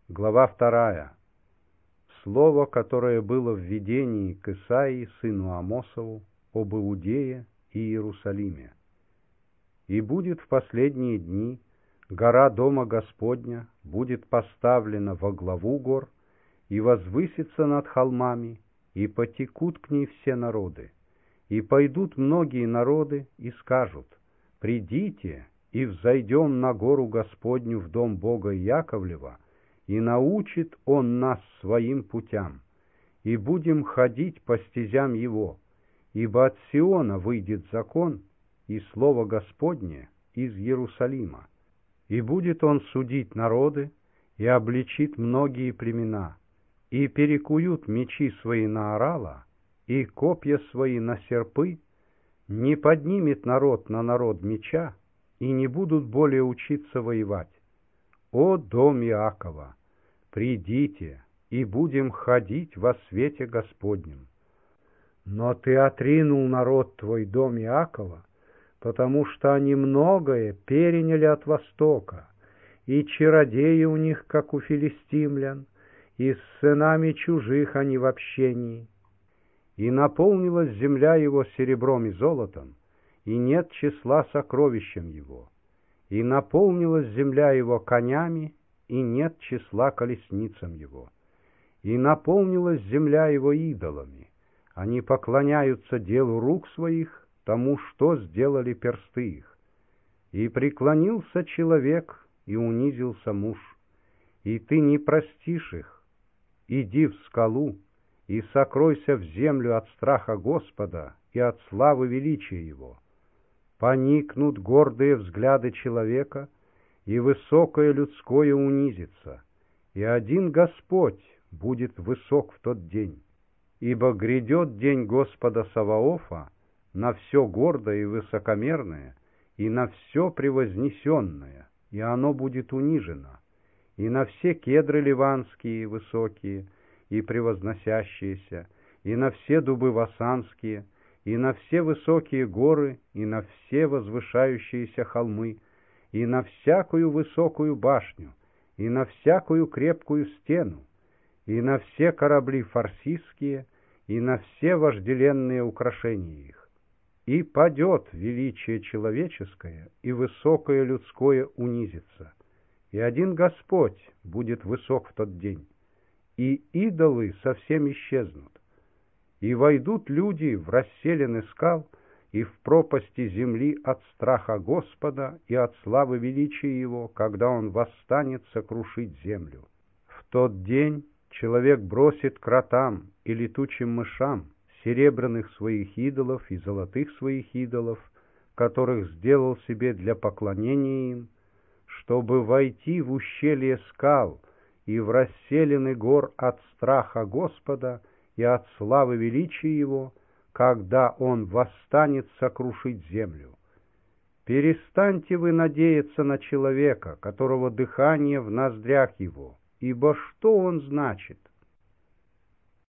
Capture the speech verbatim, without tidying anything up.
Глава вторая. Слово, которое было в видении к Исаии, сыну Амосову, об Иудее и Иерусалиме. «И будет в последние дни гора Дома Господня будет поставлена во главу гор, и возвысится над холмами, и потекут к ней все народы. И пойдут многие народы и скажут: придите и взойдем на гору Господню в дом Бога Яковлева, и научит Он нас своим путям, и будем ходить по стезям Его, ибо от Сиона выйдет закон, и слово Господне из Иерусалима. И будет Он судить народы, и обличит многие племена, и перекуют мечи свои на орала, и копья свои на серпы, не поднимет народ на народ меча, и не будут более учиться воевать. О дом Иакова! Придите, и будем ходить во свете Господнем. Но ты отринул народ твой, дом Иакова, потому что они многое переняли от Востока, и чародеи у них, как у филистимлян, и с сынами чужих они в общении. И наполнилась земля его серебром и золотом, и нет числа сокровищем его. И наполнилась земля его конями, и нет числа колесницам его. И наполнилась земля его идолами, они поклоняются делу рук своих, тому, что сделали персты их. И преклонился человек, и унизился муж, и ты не простишь их. Иди в скалу, и сокройся в землю от страха Господа и от славы величия Его. Поникнут гордые взгляды человека, и высокое людское унизится, и один Господь будет высок в тот день. Ибо грядет день Господа Саваофа на все гордое и высокомерное, и на все превознесенное, и оно будет унижено, и на все кедры ливанские высокие и превозносящиеся, и на все дубы васанские, и на все высокие горы, и на все возвышающиеся холмы, и на всякую высокую башню, и на всякую крепкую стену, и на все корабли фарсистские, и на все вожделенные украшения их. И падет величие человеческое, и высокое людское унизится, и один Господь будет высок в тот день, и идолы совсем исчезнут. И войдут люди в расселины скал и в пропасти земли от страха Господа и от славы величия Его, когда Он восстанет сокрушить землю. В тот день человек бросит кротам и летучим мышам серебряных своих идолов и золотых своих идолов, которых сделал себе для поклонения им, чтобы войти в ущелье скал и в расселины гор от страха Господа и от славы величия Его, когда Он восстанет сокрушить землю. Перестаньте вы надеяться на человека, которого дыхание в ноздрях его, ибо что он значит?